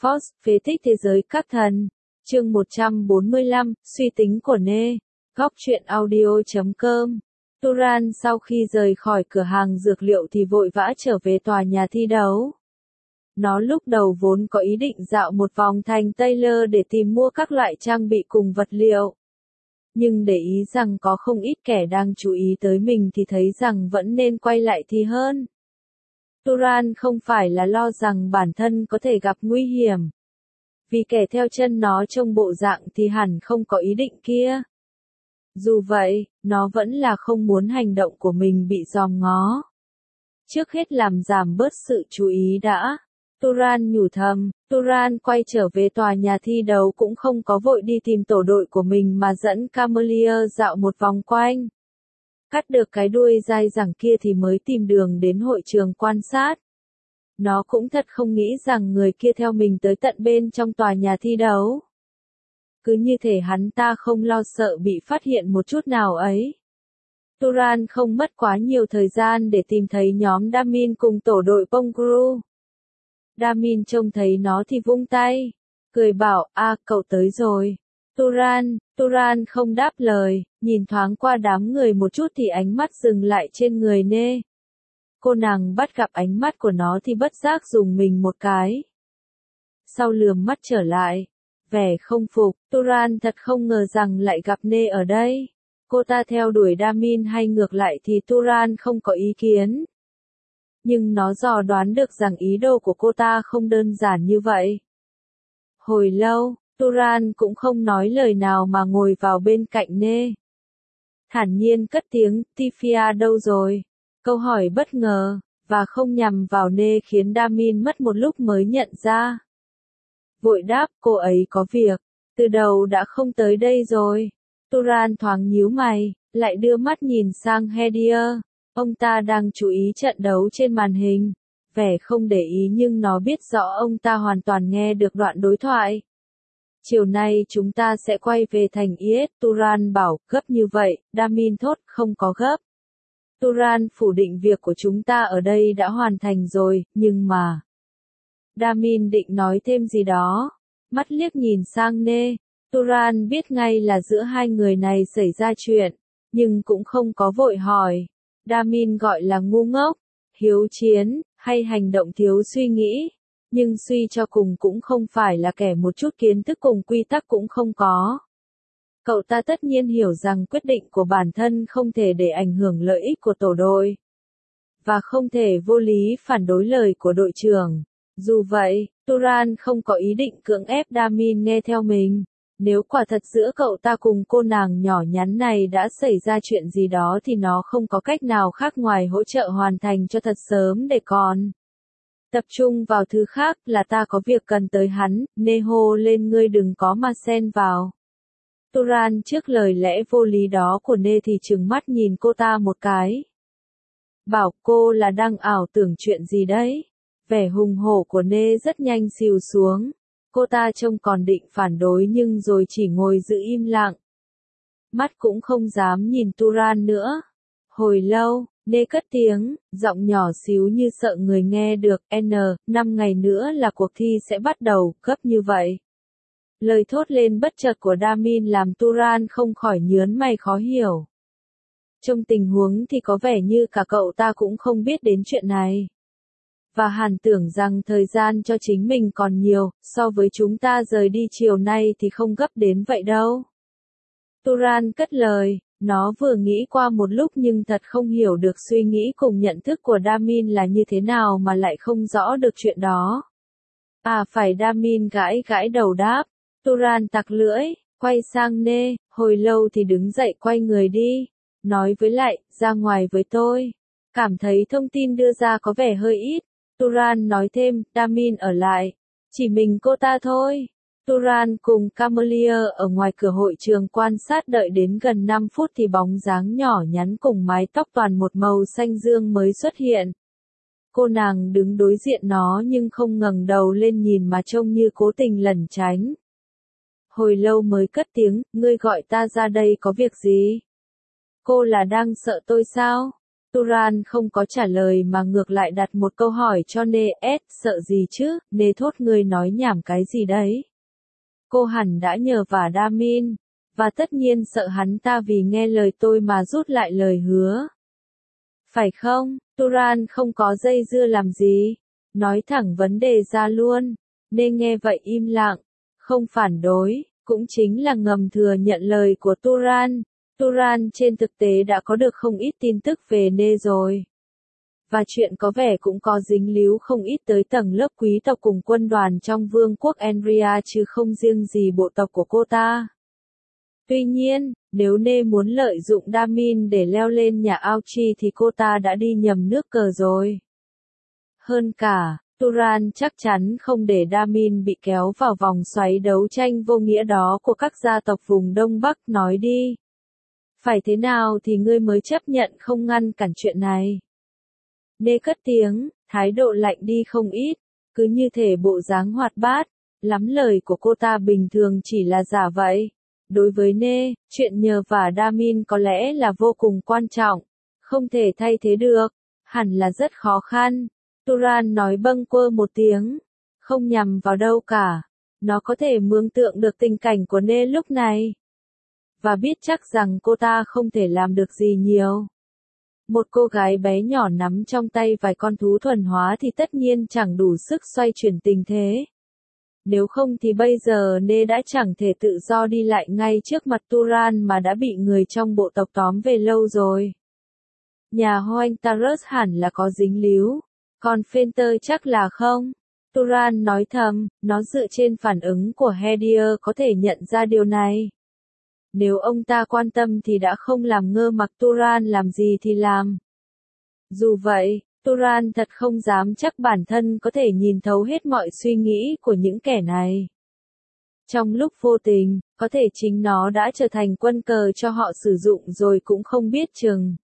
Force, phế tích thế giới các thần. Chương 145, suy tính của Nê. Góc truyện audio.com. Turan sau khi rời khỏi cửa hàng dược liệu thì vội vã trở về tòa nhà thi đấu. Nó lúc đầu vốn có ý định dạo một vòng thành Taylor để tìm mua các loại trang bị cùng vật liệu. Nhưng để ý rằng có không ít kẻ đang chú ý tới mình thì thấy rằng vẫn nên quay lại thì hơn. Turan không phải là lo rằng bản thân có thể gặp nguy hiểm. Vì kẻ theo chân nó trông bộ dạng thì hẳn không có ý định kia. Dù vậy, nó vẫn là không muốn hành động của mình bị dòm ngó. Trước hết làm giảm bớt sự chú ý đã. Turan nhủ thầm, Turan quay trở về tòa nhà thi đấu cũng không có vội đi tìm tổ đội của mình mà dẫn Camelier dạo một vòng quanh. Cắt được cái đuôi dai dẳng kia thì mới tìm đường đến hội trường quan sát. Nó cũng thật không nghĩ rằng người kia theo mình tới tận bên trong tòa nhà thi đấu. Cứ như thể hắn ta không lo sợ bị phát hiện một chút nào ấy. Turan không mất quá nhiều thời gian để tìm thấy nhóm Damin cùng tổ đội Pongru. Damin trông thấy nó thì vung tay, cười bảo, cậu tới rồi. Turan không đáp lời, nhìn thoáng qua đám người một chút thì ánh mắt dừng lại trên người Nê. Cô nàng bắt gặp ánh mắt của nó thì bất giác dùng mình một cái. Sau lườm mắt trở lại, vẻ không phục, Turan thật không ngờ rằng lại gặp Nê ở đây. Cô ta theo đuổi Damin hay ngược lại thì Turan không có ý kiến. Nhưng nó dò đoán được rằng ý đồ của cô ta không đơn giản như vậy. Hồi lâu, Turan cũng không nói lời nào mà ngồi vào bên cạnh Nê. Thản nhiên cất tiếng, Tifia đâu rồi? Câu hỏi bất ngờ, và không nhằm vào Nê khiến Damin mất một lúc mới nhận ra. Vội đáp, cô ấy có việc, từ đầu đã không tới đây rồi. Turan thoáng nhíu mày, lại đưa mắt nhìn sang Hedier. Ông ta đang chú ý trận đấu trên màn hình, vẻ không để ý nhưng nó biết rõ ông ta hoàn toàn nghe được đoạn đối thoại. Chiều nay chúng ta sẽ quay về thành Is, Turan bảo, gấp như vậy, Damin thốt, không có gấp. Turan phủ định việc của chúng ta ở đây đã hoàn thành rồi, nhưng mà... Damin định nói thêm gì đó, mắt liếc nhìn sang Nê, Turan biết ngay là giữa hai người này xảy ra chuyện, nhưng cũng không có vội hỏi. Damin gọi là ngu ngốc, hiếu chiến, hay hành động thiếu suy nghĩ, nhưng suy cho cùng cũng không phải là kẻ một chút kiến thức cùng quy tắc cũng không có. Cậu ta tất nhiên hiểu rằng quyết định của bản thân không thể để ảnh hưởng lợi ích của tổ đội, và không thể vô lý phản đối lời của đội trưởng. Dù vậy, Turan không có ý định cưỡng ép Damin nghe theo mình. Nếu quả thật giữa cậu ta cùng cô nàng nhỏ nhắn này đã xảy ra chuyện gì đó thì nó không có cách nào khác ngoài hỗ trợ hoàn thành cho thật sớm để còn tập trung vào thứ khác, là ta có việc cần tới hắn, Nê hô lên, ngươi đừng có mà xen vào. Turan trước lời lẽ vô lý đó của Nê thì trừng mắt nhìn cô ta một cái. Bảo, cô là đang ảo tưởng chuyện gì đấy? Vẻ hùng hổ của Nê rất nhanh xìu xuống. Cô ta trông còn định phản đối nhưng rồi chỉ ngồi giữ im lặng. Mắt cũng không dám nhìn Turan nữa. Hồi lâu, Nê cất tiếng, giọng nhỏ xíu như sợ người nghe được, 5 ngày nữa là cuộc thi sẽ bắt đầu, gấp như vậy. Lời thốt lên bất chợt của Damin làm Turan không khỏi nhớn mày khó hiểu. Trong tình huống thì có vẻ như cả cậu ta cũng không biết đến chuyện này. Và hẳn tưởng rằng thời gian cho chính mình còn nhiều, so với chúng ta rời đi chiều nay thì không gấp đến vậy đâu. Turan cất lời, nó vừa nghĩ qua một lúc nhưng thật không hiểu được suy nghĩ cùng nhận thức của Damin là như thế nào mà lại không rõ được chuyện đó. Phải, Damin gãi gãi đầu đáp. Turan tặc lưỡi, quay sang Nê, hồi lâu thì đứng dậy quay người đi. Nói với lại, ra ngoài với tôi. Cảm thấy thông tin đưa ra có vẻ hơi ít. Turan nói thêm, Damin ở lại. Chỉ mình cô ta thôi. Turan cùng Camelier ở ngoài cửa hội trường quan sát đợi đến gần 5 phút thì bóng dáng nhỏ nhắn cùng mái tóc toàn một màu xanh dương mới xuất hiện. Cô nàng đứng đối diện nó nhưng không ngẩng đầu lên nhìn mà trông như cố tình lẩn tránh. Hồi lâu mới cất tiếng, ngươi gọi ta ra đây có việc gì? Cô là đang sợ tôi sao? Turan không có trả lời mà ngược lại đặt một câu hỏi cho Nê. Sợ gì chứ, Nê thốt ngươi nói nhảm cái gì đấy. Cô hẳn đã nhờ vả Damin, và tất nhiên sợ hắn ta vì nghe lời tôi mà rút lại lời hứa. Phải không? Turan không có dây dưa làm gì. Nói thẳng vấn đề ra luôn. Nê nghe vậy im lặng, không phản đối, cũng chính là ngầm thừa nhận lời của Turan. Turan trên thực tế đã có được không ít tin tức về Nê rồi. Và chuyện có vẻ cũng có dính líu không ít tới tầng lớp quý tộc cùng quân đoàn trong vương quốc Enria chứ không riêng gì bộ tộc của cô ta. Tuy nhiên, nếu Nê muốn lợi dụng Damin để leo lên nhà Auchi thì cô ta đã đi nhầm nước cờ rồi. Hơn cả, Turan chắc chắn không để Damin bị kéo vào vòng xoáy đấu tranh vô nghĩa đó của các gia tộc vùng Đông Bắc. Nói đi. Phải thế nào thì ngươi mới chấp nhận không ngăn cản chuyện này? Nê cất tiếng, thái độ lạnh đi không ít, cứ như thể bộ dáng hoạt bát, lắm lời của cô ta bình thường chỉ là giả vậy. Đối với Nê, chuyện nhờ vả Damin có lẽ là vô cùng quan trọng, không thể thay thế được, hẳn là rất khó khăn. Turan nói bâng quơ một tiếng, không nhằm vào đâu cả, nó có thể mường tượng được tình cảnh của Nê lúc này. Và biết chắc rằng cô ta không thể làm được gì nhiều. Một cô gái bé nhỏ nắm trong tay vài con thú thuần hóa thì tất nhiên chẳng đủ sức xoay chuyển tình thế. Nếu không thì bây giờ Nê đã chẳng thể tự do đi lại ngay trước mặt Turan mà đã bị người trong bộ tộc tóm về lâu rồi. Nhà Hoentarus hẳn là có dính líu, còn Fenter chắc là không. Turan nói thầm, nó dựa trên phản ứng của Hedier có thể nhận ra điều này. Nếu ông ta quan tâm thì đã không làm ngơ mặc Turan làm gì thì làm. Dù vậy, Turan thật không dám chắc bản thân có thể nhìn thấu hết mọi suy nghĩ của những kẻ này. Trong lúc vô tình, có thể chính nó đã trở thành quân cờ cho họ sử dụng rồi cũng không biết chừng.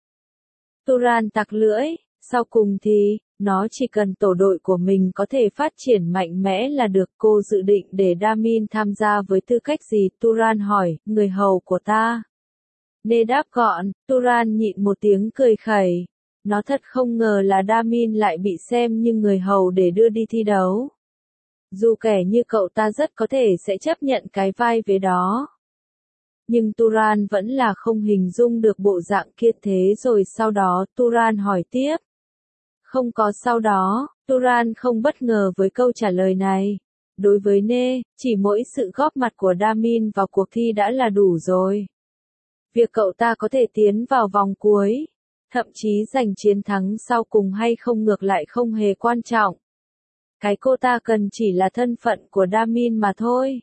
Turan tặc lưỡi, sau cùng thì, nó chỉ cần tổ đội của mình có thể phát triển mạnh mẽ là được. Cô dự định để Damin tham gia với tư cách gì? Turan hỏi, người hầu của ta. Nê đáp gọn, Turan nhịn một tiếng cười khẩy. Nó thật không ngờ là Damin lại bị xem như người hầu để đưa đi thi đấu. Dù kẻ như cậu ta rất có thể sẽ chấp nhận cái vai vế đó. Nhưng Turan vẫn là không hình dung được bộ dạng kia. Thế rồi sau đó Turan hỏi tiếp. Không có sau đó, Turan không bất ngờ với câu trả lời này. Đối với Nê, chỉ mỗi sự góp mặt của Damin vào cuộc thi đã là đủ rồi. Việc cậu ta có thể tiến vào vòng cuối, thậm chí giành chiến thắng sau cùng hay không ngược lại không hề quan trọng. Cái cô ta cần chỉ là thân phận của Damin mà thôi.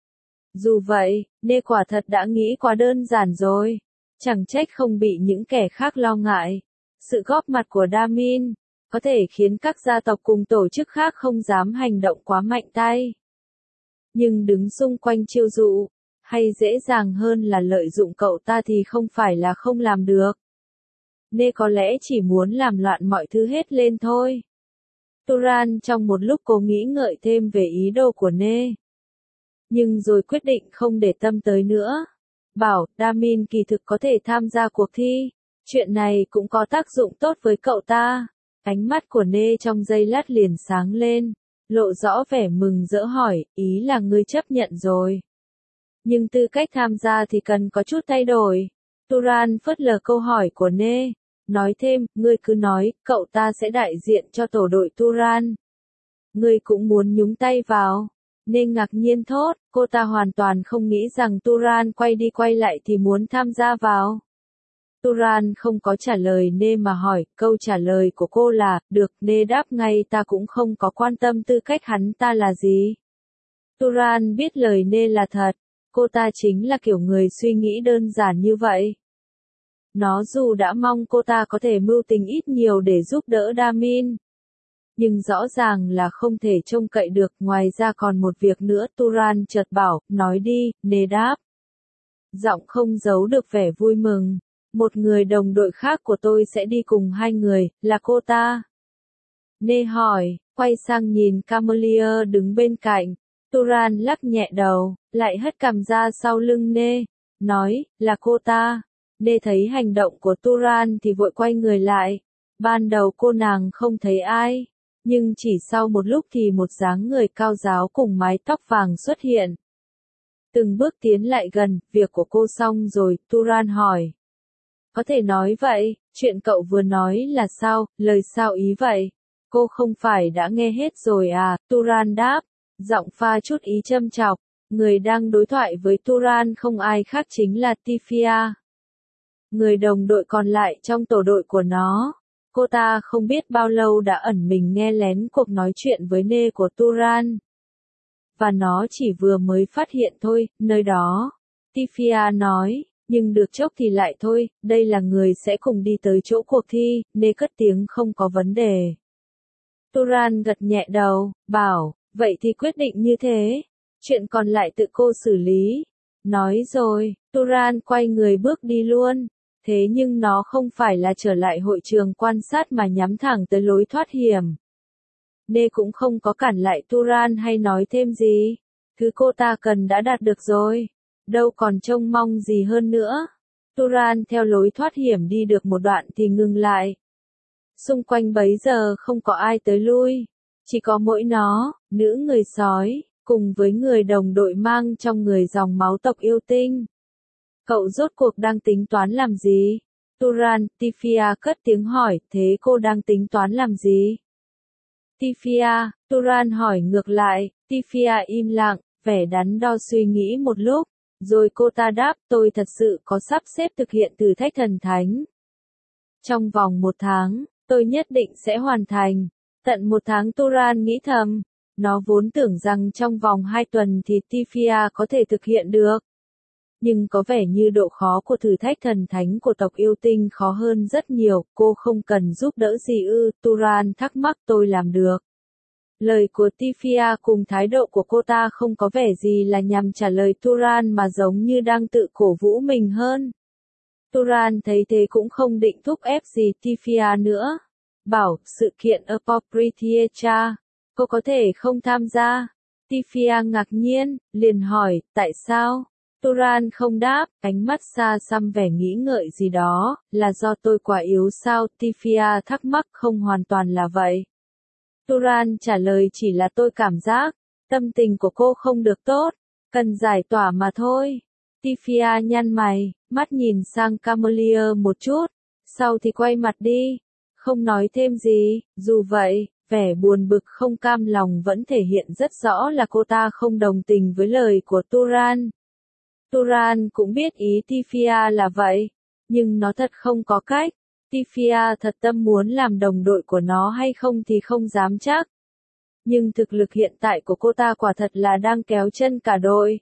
Dù vậy, Nê quả thật đã nghĩ quá đơn giản rồi. Chẳng trách không bị những kẻ khác lo ngại. Sự góp mặt của Damin có thể khiến các gia tộc cùng tổ chức khác không dám hành động quá mạnh tay. Nhưng đứng xung quanh chiêu dụ, hay dễ dàng hơn là lợi dụng cậu ta thì không phải là không làm được. Nê có lẽ chỉ muốn làm loạn mọi thứ hết lên thôi. Turan trong một lúc cố nghĩ ngợi thêm về ý đồ của Nê. Nhưng rồi quyết định không để tâm tới nữa. Bảo, Damin kỳ thực có thể tham gia cuộc thi. Chuyện này cũng có tác dụng tốt với cậu ta. Ánh mắt của Nê trong giây lát liền sáng lên, lộ rõ vẻ mừng rỡ hỏi, ý là ngươi chấp nhận rồi. Nhưng tư cách tham gia thì cần có chút thay đổi. Turan phớt lờ câu hỏi của Nê, nói thêm, ngươi cứ nói, cậu ta sẽ đại diện cho tổ đội Turan. Ngươi cũng muốn nhúng tay vào. Nê ngạc nhiên thốt, cô ta hoàn toàn không nghĩ rằng Turan quay đi quay lại thì muốn tham gia vào. Turan không có trả lời Nê mà hỏi, câu trả lời của cô là, được. Nê đáp ngay, ta cũng không có quan tâm tư cách hắn ta là gì. Turan biết lời Nê là thật, cô ta chính là kiểu người suy nghĩ đơn giản như vậy. Nó dù đã mong cô ta có thể mưu tính ít nhiều để giúp đỡ Damin, nhưng rõ ràng là không thể trông cậy được. Ngoài ra còn một việc nữa. Turan chợt bảo, nói đi. Nê đáp, giọng không giấu được vẻ vui mừng. Một người đồng đội khác của tôi sẽ đi cùng hai người, là cô ta. Nê hỏi, quay sang nhìn Camelier đứng bên cạnh. Turan lắc nhẹ đầu, lại hất cằm ra sau lưng Nê, nói, là cô ta. Nê thấy hành động của Turan thì vội quay người lại. Ban đầu cô nàng không thấy ai, nhưng chỉ sau một lúc thì một dáng người cao ráo cùng mái tóc vàng xuất hiện. Từng bước tiến lại gần, việc của cô xong rồi, Turan hỏi. Có thể nói vậy, chuyện cậu vừa nói là sao, lời sao ý vậy? Cô không phải đã nghe hết rồi à, Turan đáp, giọng pha chút ý châm chọc. Người đang đối thoại với Turan không ai khác chính là Tifia, người đồng đội còn lại trong tổ đội của nó. Cô ta không biết bao lâu đã ẩn mình nghe lén cuộc nói chuyện với Nê của Turan. Và nó chỉ vừa mới phát hiện thôi, nơi đó. Tifia nói, nhưng được chốc thì lại thôi, đây là người sẽ cùng đi tới chỗ cuộc thi, Nê cất tiếng không có vấn đề. Turan gật nhẹ đầu, bảo, vậy thì quyết định như thế. Chuyện còn lại tự cô xử lý. Nói rồi, Turan quay người bước đi luôn. Thế nhưng nó không phải là trở lại hội trường quan sát mà nhắm thẳng tới lối thoát hiểm. Nê cũng không có cản lại Turan hay nói thêm gì. Thứ cô ta cần đã đạt được rồi. Đâu còn trông mong gì hơn nữa. Turan theo lối thoát hiểm đi được một đoạn thì ngừng lại. Xung quanh bấy giờ không có ai tới lui. Chỉ có mỗi nó, nữ người sói, cùng với người đồng đội mang trong người dòng máu tộc yêu tinh. Cậu rốt cuộc đang tính toán làm gì? Turan, Tifia cất tiếng hỏi, thế cô đang tính toán làm gì? Tifia, Turan hỏi ngược lại, Tifia im lặng, vẻ đắn đo suy nghĩ một lúc, rồi cô ta đáp, tôi thật sự có sắp xếp thực hiện thử thách thần thánh. Trong vòng 1 tháng, tôi nhất định sẽ hoàn thành. Tận 1 tháng Turan nghĩ thầm, nó vốn tưởng rằng trong vòng 2 tuần thì Tifia có thể thực hiện được. Nhưng có vẻ như độ khó của thử thách thần thánh của tộc yêu tinh khó hơn rất nhiều, cô không cần giúp đỡ gì ư, Turan thắc mắc tôi làm được. Lời của Tifia cùng thái độ của cô ta không có vẻ gì là nhằm trả lời Turan mà giống như đang tự cổ vũ mình hơn. Turan thấy thế cũng không định thúc ép gì Tifia nữa. Bảo, sự kiện Appropriatia, cô có thể không tham gia. Tifia ngạc nhiên, liền hỏi, tại sao? Turan không đáp, ánh mắt xa xăm vẻ nghĩ ngợi gì đó, là do tôi quá yếu sao? Tifia thắc mắc không hoàn toàn là vậy. Turan trả lời chỉ là tôi cảm giác, tâm tình của cô không được tốt, cần giải tỏa mà thôi. Tifia nhăn mày, mắt nhìn sang Camelier một chút, sau thì quay mặt đi, không nói thêm gì, dù vậy, vẻ buồn bực không cam lòng vẫn thể hiện rất rõ là cô ta không đồng tình với lời của Turan. Turan cũng biết ý Tifia là vậy, nhưng nó thật không có cách. Tifia thật tâm muốn làm đồng đội của nó hay không thì không dám chắc. Nhưng thực lực hiện tại của cô ta quả thật là đang kéo chân cả đội.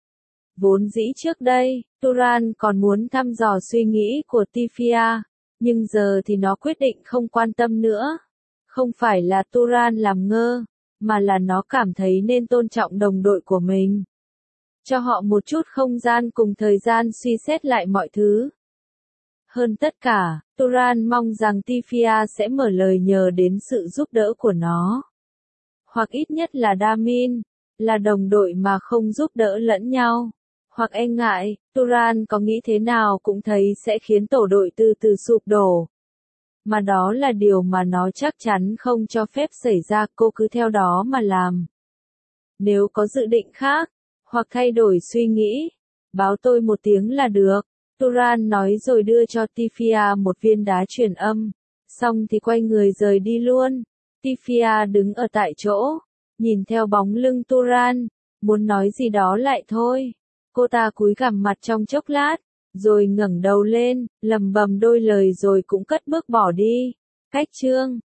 Vốn dĩ trước đây, Turan còn muốn thăm dò suy nghĩ của Tifia, nhưng giờ thì nó quyết định không quan tâm nữa. Không phải là Turan làm ngơ, mà là nó cảm thấy nên tôn trọng đồng đội của mình. Cho họ một chút không gian cùng thời gian suy xét lại mọi thứ. Hơn tất cả, Turan mong rằng Tifia sẽ mở lời nhờ đến sự giúp đỡ của nó. Hoặc ít nhất là Damin, là đồng đội mà không giúp đỡ lẫn nhau. Hoặc e ngại, Turan có nghĩ thế nào cũng thấy sẽ khiến tổ đội từ từ sụp đổ. Mà đó là điều mà nó chắc chắn không cho phép xảy ra, cô cứ theo đó mà làm. Nếu có dự định khác, hoặc thay đổi suy nghĩ, báo tôi một tiếng là được. Turan nói rồi đưa cho Tifia một viên đá truyền âm. Xong thì quay người rời đi luôn. Tifia đứng ở tại chỗ, nhìn theo bóng lưng Turan, muốn nói gì đó lại thôi. Cô ta cúi gằm mặt trong chốc lát, rồi ngẩng đầu lên, lẩm bẩm đôi lời rồi cũng cất bước bỏ đi. Cách chương